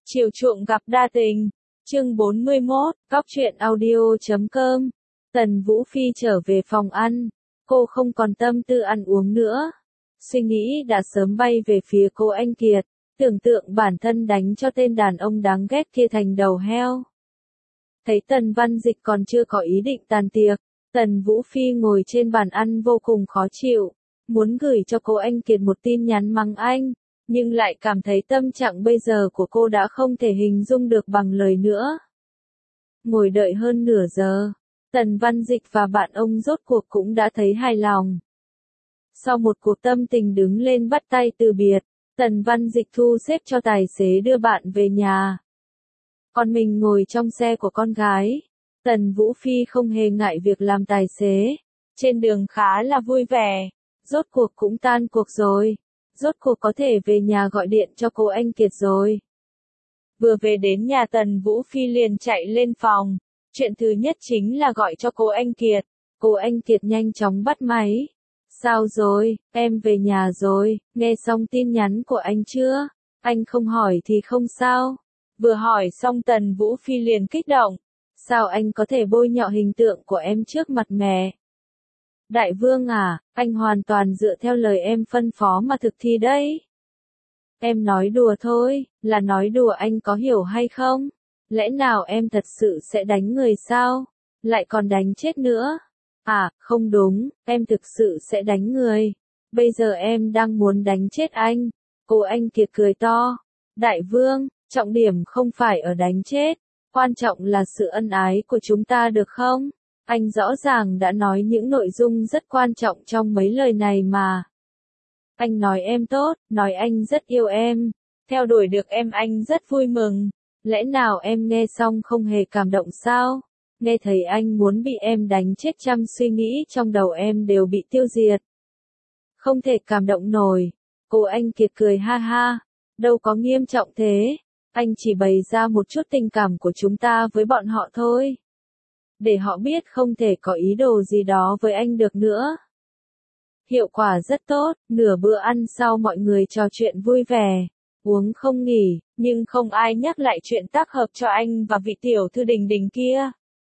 Chiều chuộng gặp đa tình. Chương 41, Cóc truyện audio.com. Tần Vũ Phi trở về phòng ăn. Cô không còn tâm tư ăn uống nữa. Suy nghĩ đã sớm bay về phía cô anh Kiệt. Tưởng tượng bản thân đánh cho tên đàn ông đáng ghét kia thành đầu heo. Thấy Tần Văn Dịch còn chưa có ý định tàn tiệc. Tần Vũ Phi ngồi trên bàn ăn vô cùng khó chịu. Muốn gửi cho cô anh Kiệt một tin nhắn mắng anh. Nhưng lại cảm thấy tâm trạng bây giờ của cô đã không thể hình dung được bằng lời nữa. Ngồi đợi hơn nửa giờ, Tần Văn Dịch và bạn ông rốt cuộc cũng đã thấy hài lòng. Sau một cuộc tâm tình đứng lên bắt tay từ biệt, Tần Văn Dịch thu xếp cho tài xế đưa bạn về nhà. Còn mình ngồi trong xe của con gái. Tần Vũ Phi không hề ngại việc làm tài xế. Trên đường khá là vui vẻ. Rốt cuộc cũng tan cuộc rồi. Rốt cuộc có thể về nhà gọi điện cho cô anh Kiệt rồi. Vừa về đến nhà Tần Vũ Phi liền chạy lên phòng. Chuyện thứ nhất chính là gọi cho cô anh Kiệt. Cô anh Kiệt nhanh chóng bắt máy. Sao rồi, em về nhà rồi, nghe xong tin nhắn của anh chưa? Anh không hỏi thì không sao. Vừa hỏi xong Tần Vũ Phi liền kích động. Sao anh có thể bôi nhọ hình tượng của em trước mặt mẹ? Đại vương à, anh hoàn toàn dựa theo lời em phân phó mà thực thi đấy. Em nói đùa thôi, là nói đùa anh có hiểu hay không? Lẽ nào em thật sự sẽ đánh người sao? Lại còn đánh chết nữa? À, không đúng, em thực sự sẽ đánh người. Bây giờ em đang muốn đánh chết anh. Cô anh Kiệt cười to. Đại vương, trọng điểm không phải ở đánh chết. Quan trọng là sự ân ái của chúng ta được không? Anh rõ ràng đã nói những nội dung rất quan trọng trong mấy lời này mà. Anh nói em tốt, nói anh rất yêu em. Theo đuổi được em anh rất vui mừng. Lẽ nào em nghe xong không hề cảm động sao? Nghe thấy anh muốn bị em đánh chết trăm suy nghĩ trong đầu em đều bị tiêu diệt. Không thể cảm động nổi. Cô anh Kiệt cười ha ha. Đâu có nghiêm trọng thế. Anh chỉ bày ra một chút tình cảm của chúng ta với bọn họ thôi. Để họ biết không thể có ý đồ gì đó với anh được nữa. Hiệu quả rất tốt, nửa bữa ăn sau mọi người trò chuyện vui vẻ, uống không nghỉ, nhưng không ai nhắc lại chuyện tác hợp cho anh và vị tiểu thư Đình Đình kia.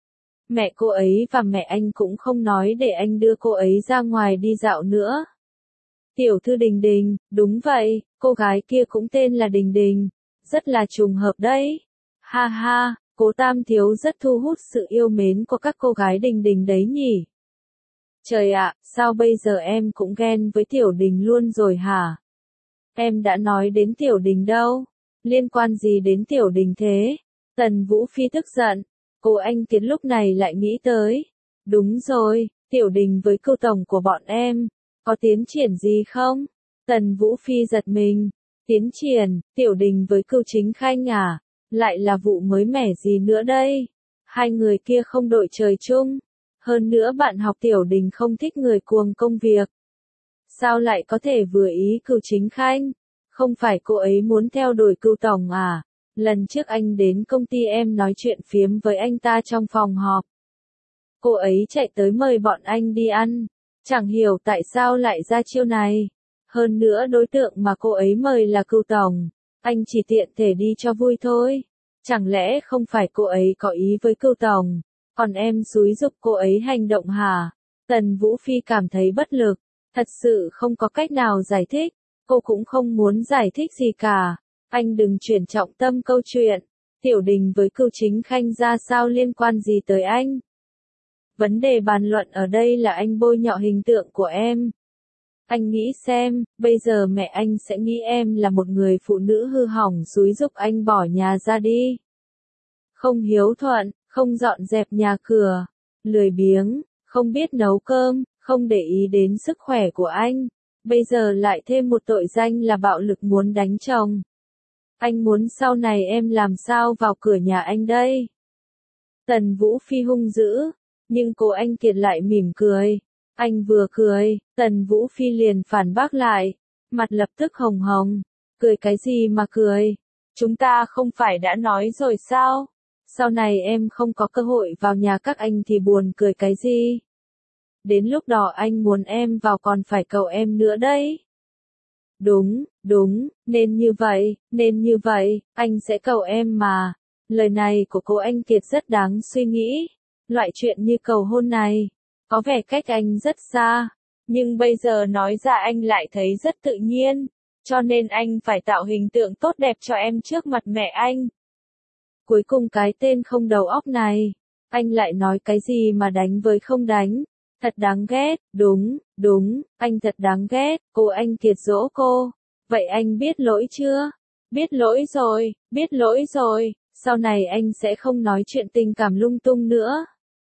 Mẹ cô ấy và mẹ anh cũng không nói để anh đưa cô ấy ra ngoài đi dạo nữa. Tiểu thư Đình Đình, đúng vậy, cô gái kia cũng tên là Đình Đình, rất là trùng hợp đấy. Ha ha. Cố Tam Thiếu rất thu hút sự yêu mến của các cô gái Đình Đình đấy nhỉ? Trời ạ, sao bây giờ em cũng ghen với Tiểu Đình luôn rồi hả? Em đã nói đến Tiểu Đình đâu? Liên quan gì đến Tiểu Đình thế? Tần Vũ Phi tức giận. Cô anh Kiệt lúc này lại nghĩ tới. Đúng rồi, Tiểu Đình với Cưu tổng của bọn em. Có tiến triển gì không? Tần Vũ Phi giật mình. Tiến triển, Tiểu Đình với Cưu Chính Khanh à? Lại là vụ mới mẻ gì nữa đây? Hai người kia không đội trời chung. Hơn nữa bạn học Tiểu Đình không thích người cuồng công việc. Sao lại có thể vừa ý Cưu Chính Khanh? Không phải cô ấy muốn theo đuổi Cưu tổng à? Lần trước anh đến công ty em nói chuyện phiếm với anh ta trong phòng họp. Cô ấy chạy tới mời bọn anh đi ăn. Chẳng hiểu tại sao lại ra chiêu này. Hơn nữa đối tượng mà cô ấy mời là Cưu tổng. Anh chỉ tiện thể đi cho vui thôi. Chẳng lẽ không phải cô ấy có ý với Cưu tổng, còn em xúi giục cô ấy hành động hả? Tần Vũ Phi cảm thấy bất lực, thật sự không có cách nào giải thích, cô cũng không muốn giải thích gì cả. Anh đừng chuyển trọng tâm câu chuyện, Tiểu Đình với Cưu Chính Khanh ra sao liên quan gì tới anh? Vấn đề bàn luận ở đây là anh bôi nhọ hình tượng của em. Anh nghĩ xem, bây giờ mẹ anh sẽ nghĩ em là một người phụ nữ hư hỏng xúi giục anh bỏ nhà ra đi. Không hiếu thuận, không dọn dẹp nhà cửa, lười biếng, không biết nấu cơm, không để ý đến sức khỏe của anh. Bây giờ lại thêm một tội danh là bạo lực muốn đánh chồng. Anh muốn sau này em làm sao vào cửa nhà anh đây? Tần Vũ Phi hung dữ, nhưng cô anh Kiệt lại mỉm cười. Anh vừa cười, Tần Vũ Phi liền phản bác lại, mặt lập tức hồng hồng. Cười cái gì mà cười? Chúng ta không phải đã nói rồi sao? Sau này em không có cơ hội vào nhà các anh thì buồn cười cái gì? Đến lúc đó anh muốn em vào còn phải cầu em nữa đấy. Đúng, đúng, nên như vậy, anh sẽ cầu em mà. Lời này của cô anh Kiệt rất đáng suy nghĩ. Loại chuyện như cầu hôn này, có vẻ cách anh rất xa, nhưng bây giờ nói ra anh lại thấy rất tự nhiên, cho nên anh phải tạo hình tượng tốt đẹp cho em trước mặt mẹ anh. Cuối cùng cái tên không đầu óc này, anh lại nói cái gì mà đánh với không đánh, thật đáng ghét, đúng, anh thật đáng ghét, cô anh Kiệt dỗ cô, vậy anh biết lỗi chưa? Biết lỗi rồi, sau này anh sẽ không nói chuyện tình cảm lung tung nữa.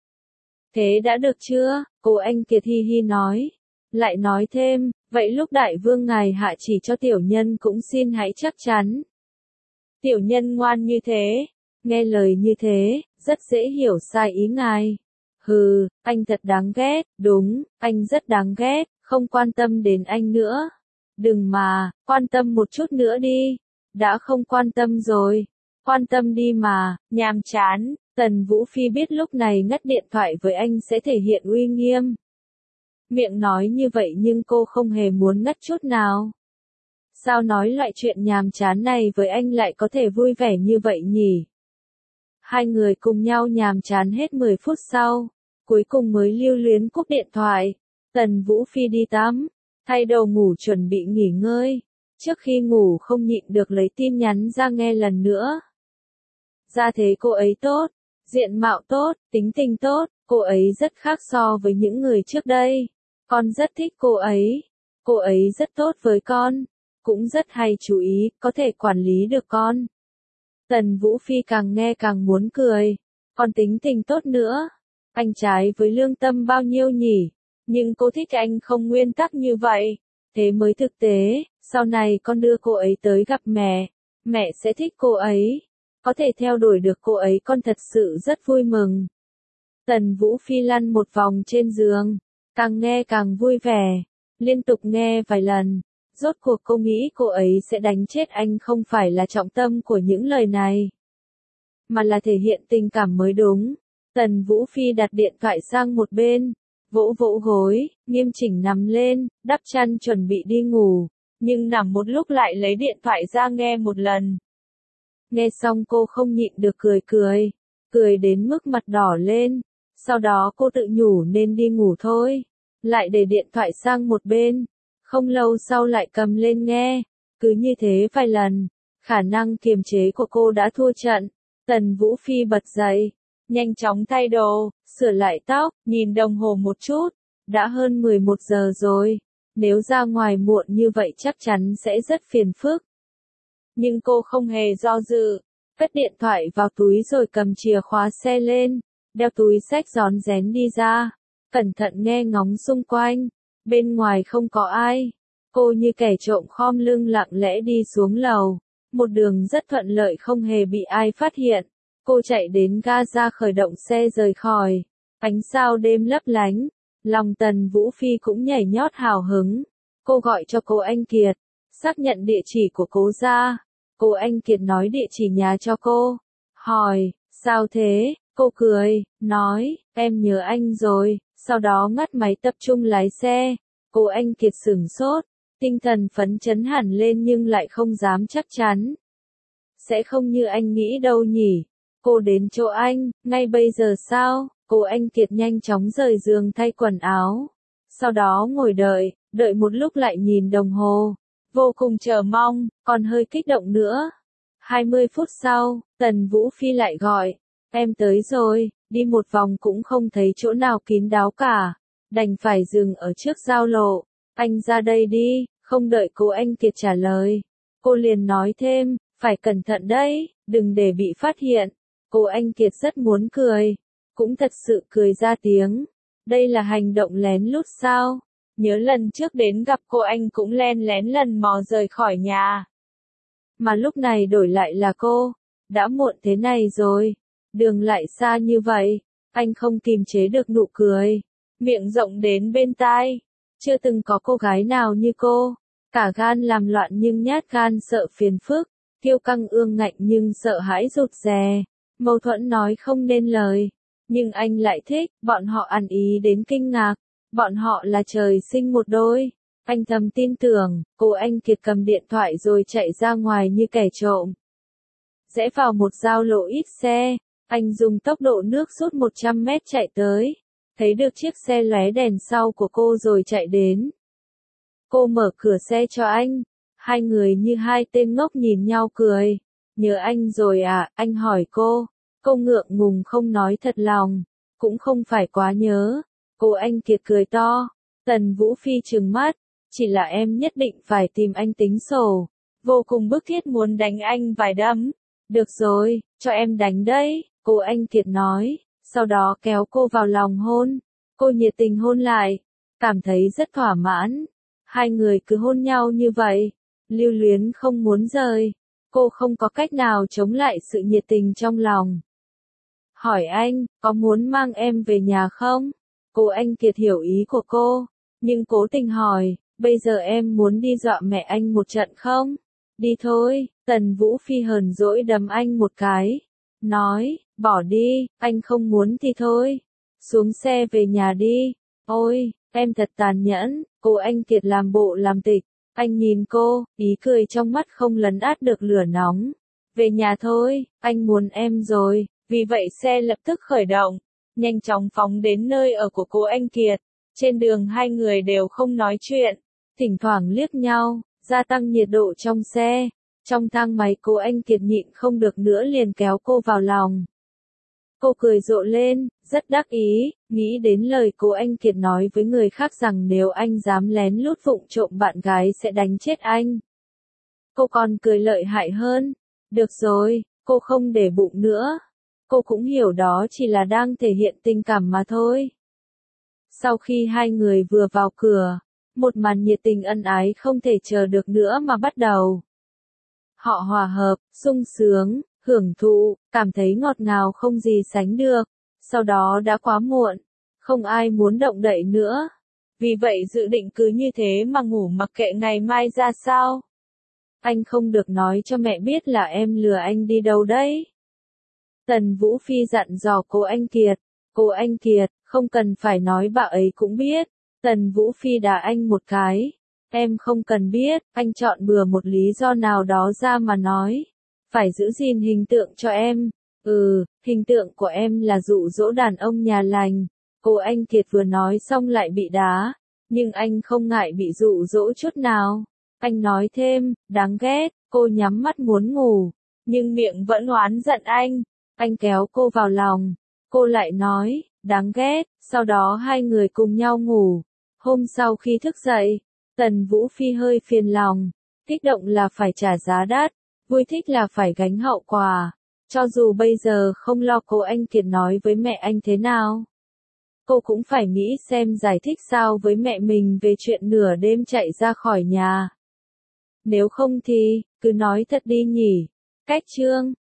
Thế đã được chưa? Cô anh Kiệt hi hi nói. Lại nói thêm, vậy lúc đại vương ngài hạ chỉ cho tiểu nhân cũng xin hãy chắc chắn. Tiểu nhân ngoan như thế, nghe lời như thế, rất dễ hiểu sai ý ngài. Hừ, anh thật đáng ghét, đúng, anh rất đáng ghét, không quan tâm đến anh nữa. Đừng mà, quan tâm một chút nữa đi. Đã không quan tâm rồi. Quan tâm đi mà, nhàm chán. Tần Vũ Phi biết lúc này ngắt điện thoại với anh sẽ thể hiện uy nghiêm. Miệng nói như vậy nhưng cô không hề muốn ngắt chút nào. Sao nói loại chuyện nhàm chán này với anh lại có thể vui vẻ như vậy nhỉ? Hai người cùng nhau nhàm chán hết 10 phút sau, cuối cùng mới lưu luyến cúp điện thoại. Tần Vũ Phi đi tắm, thay đồ ngủ chuẩn bị nghỉ ngơi. Trước khi ngủ không nhịn được lấy tin nhắn ra nghe lần nữa. Ra thế cô ấy tốt, diện mạo tốt, tính tình tốt, cô ấy rất khác so với những người trước đây. Con rất thích cô ấy rất tốt với con, cũng rất hay chú ý, có thể quản lý được con. Tần Vũ Phi càng nghe càng muốn cười, còn tính tình tốt nữa. Anh trái với lương tâm bao nhiêu nhỉ, nhưng cô thích anh không nguyên tắc như vậy, thế mới thực tế. Sau này con đưa cô ấy tới gặp mẹ sẽ thích cô ấy. Có thể theo đuổi được cô ấy con thật sự rất vui mừng. Tần Vũ Phi lăn một vòng trên giường, càng nghe càng vui vẻ, liên tục nghe vài lần. Rốt cuộc cô nghĩ cô ấy sẽ đánh chết anh không phải là trọng tâm của những lời này, mà là thể hiện tình cảm mới đúng. Tần Vũ Phi đặt điện thoại sang một bên, vỗ vỗ gối, nghiêm chỉnh nằm lên, đắp chăn chuẩn bị đi ngủ, nhưng nằm một lúc lại lấy điện thoại ra nghe một lần. Nghe xong cô không nhịn được cười đến mức mặt đỏ lên, sau đó cô tự nhủ nên đi ngủ thôi, lại để điện thoại sang một bên, không lâu sau lại cầm lên nghe, cứ như thế vài lần, khả năng kiềm chế của cô đã thua trận. Tần Vũ Phi bật dậy, nhanh chóng thay đồ, sửa lại tóc, nhìn đồng hồ một chút, đã hơn 11 giờ rồi, nếu ra ngoài muộn như vậy chắc chắn sẽ rất phiền phức. Nhưng cô không hề do dự, cất điện thoại vào túi rồi cầm chìa khóa xe lên, đeo túi xách rón rén đi ra, cẩn thận nghe ngóng xung quanh, bên ngoài không có ai. Cô như kẻ trộm khom lưng lặng lẽ đi xuống lầu, một đường rất thuận lợi không hề bị ai phát hiện. Cô chạy đến ga ra khởi động xe rời khỏi, ánh sao đêm lấp lánh, lòng Tần Vũ Phi cũng nhảy nhót hào hứng. Cô gọi cho cô anh Kiệt, xác nhận địa chỉ của cô ra. Cô anh Kiệt nói địa chỉ nhà cho cô. Hỏi, sao thế? Cô cười, nói, em nhớ anh rồi, sau đó ngắt máy tập trung lái xe. Cô anh Kiệt sửng sốt, tinh thần phấn chấn hẳn lên nhưng lại không dám chắc chắn. Sẽ không như anh nghĩ đâu nhỉ? Cô đến chỗ anh, ngay bây giờ sao? Cô anh Kiệt nhanh chóng rời giường thay quần áo. Sau đó ngồi đợi một lúc lại nhìn đồng hồ. Vô cùng chờ mong, còn hơi kích động nữa. 20 phút sau, Tần Vũ Phi lại gọi. Em tới rồi, đi một vòng cũng không thấy chỗ nào kín đáo cả. Đành phải dừng ở trước giao lộ. Anh ra đây đi, không đợi cô anh Kiệt trả lời. Cô liền nói thêm, phải cẩn thận đấy, đừng để bị phát hiện. Cô anh Kiệt rất muốn cười, cũng thật sự cười ra tiếng. Đây là hành động lén lút sao? Nhớ lần trước đến gặp cô anh cũng len lén lần mò rời khỏi nhà. Mà lúc này đổi lại là cô. Đã muộn thế này rồi, đường lại xa như vậy. Anh không kìm chế được nụ cười, miệng rộng đến bên tai. Chưa từng có cô gái nào như cô. Cả gan làm loạn nhưng nhát gan sợ phiền phức. Kiêu căng ương ngạnh nhưng sợ hãi rụt rè. Mâu thuẫn nói không nên lời. Nhưng anh lại thích, bọn họ ăn ý đến kinh ngạc. Bọn họ là trời sinh một đôi. Anh thầm tin tưởng, cô anh Kiệt cầm điện thoại rồi chạy ra ngoài như kẻ trộm. Rẽ vào một giao lộ ít xe, anh dùng tốc độ nước rút 100 mét chạy tới. Thấy được chiếc xe lóe đèn sau của cô rồi chạy đến. Cô mở cửa xe cho anh. Hai người như hai tên ngốc nhìn nhau cười. Nhớ anh rồi à, anh hỏi cô. Cô ngượng ngùng không nói thật lòng. Cũng không phải quá nhớ. Cô anh Kiệt cười to. Tần Vũ Phi trừng mắt. Chỉ là em nhất định phải tìm anh tính sổ. Vô cùng bức thiết muốn đánh anh vài đấm. Được rồi, cho em đánh đấy, cô anh Kiệt nói. Sau đó kéo cô vào lòng hôn. Cô nhiệt tình hôn lại. Cảm thấy rất thỏa mãn. Hai người cứ hôn nhau như vậy. Lưu luyến không muốn rời. Cô không có cách nào chống lại sự nhiệt tình trong lòng. Hỏi anh, có muốn mang em về nhà không? Cô anh Kiệt hiểu ý của cô. Nhưng cố tình hỏi, bây giờ em muốn đi dọa mẹ anh một trận không? Đi thôi, Tần Vũ Phi hờn dỗi đấm anh một cái. Nói, bỏ đi, anh không muốn thì thôi. Xuống xe về nhà đi. Ôi, em thật tàn nhẫn, cô anh Kiệt làm bộ làm tịch. Anh nhìn cô, ý cười trong mắt không lấn át được lửa nóng. Về nhà thôi, anh muốn em rồi. Vì vậy xe lập tức khởi động, nhanh chóng phóng đến nơi ở của cô anh Kiệt. Trên đường hai người đều không nói chuyện, thỉnh thoảng liếc nhau, gia tăng nhiệt độ trong xe. Trong thang máy cô anh Kiệt nhịn không được nữa liền kéo cô vào lòng. Cô cười rộ lên, rất đắc ý, nghĩ đến lời cô anh Kiệt nói với người khác rằng nếu anh dám lén lút vụng trộm bạn gái sẽ đánh chết anh. Cô còn cười lợi hại hơn. Được rồi, cô không để bụng nữa. Cô cũng hiểu đó chỉ là đang thể hiện tình cảm mà thôi. Sau khi hai người vừa vào cửa, một màn nhiệt tình ân ái không thể chờ được nữa mà bắt đầu. Họ hòa hợp, sung sướng, hưởng thụ, cảm thấy ngọt ngào không gì sánh được. Sau đó đã quá muộn, không ai muốn động đậy nữa. Vì vậy dự định cứ như thế mà ngủ mặc kệ ngày mai ra sao. Anh không được nói cho mẹ biết là em lừa anh đi đâu đấy. Tần Vũ Phi dặn dò cô anh Kiệt. Cô anh Kiệt, không cần phải nói bà ấy cũng biết. Tần Vũ Phi đá anh một cái. Em không cần biết, anh chọn bừa một lý do nào đó ra mà nói. Phải giữ gìn hình tượng cho em. Hình tượng của em là dụ dỗ đàn ông nhà lành. Cô anh Kiệt vừa nói xong lại bị đá. Nhưng anh không ngại bị dụ dỗ chút nào. Anh nói thêm, đáng ghét, cô nhắm mắt muốn ngủ. Nhưng miệng vẫn oán giận anh. Anh kéo cô vào lòng. Cô lại nói, đáng ghét, sau đó hai người cùng nhau ngủ. Hôm sau khi thức dậy, Tần Vũ Phi hơi phiền lòng. Kích động là phải trả giá đắt, vui thích là phải gánh hậu quả. Cho dù bây giờ không lo cô anh Kiệt nói với mẹ anh thế nào. Cô cũng phải nghĩ xem giải thích sao với mẹ mình về chuyện nửa đêm chạy ra khỏi nhà. Nếu không thì, cứ nói thật đi nhỉ. Cách chương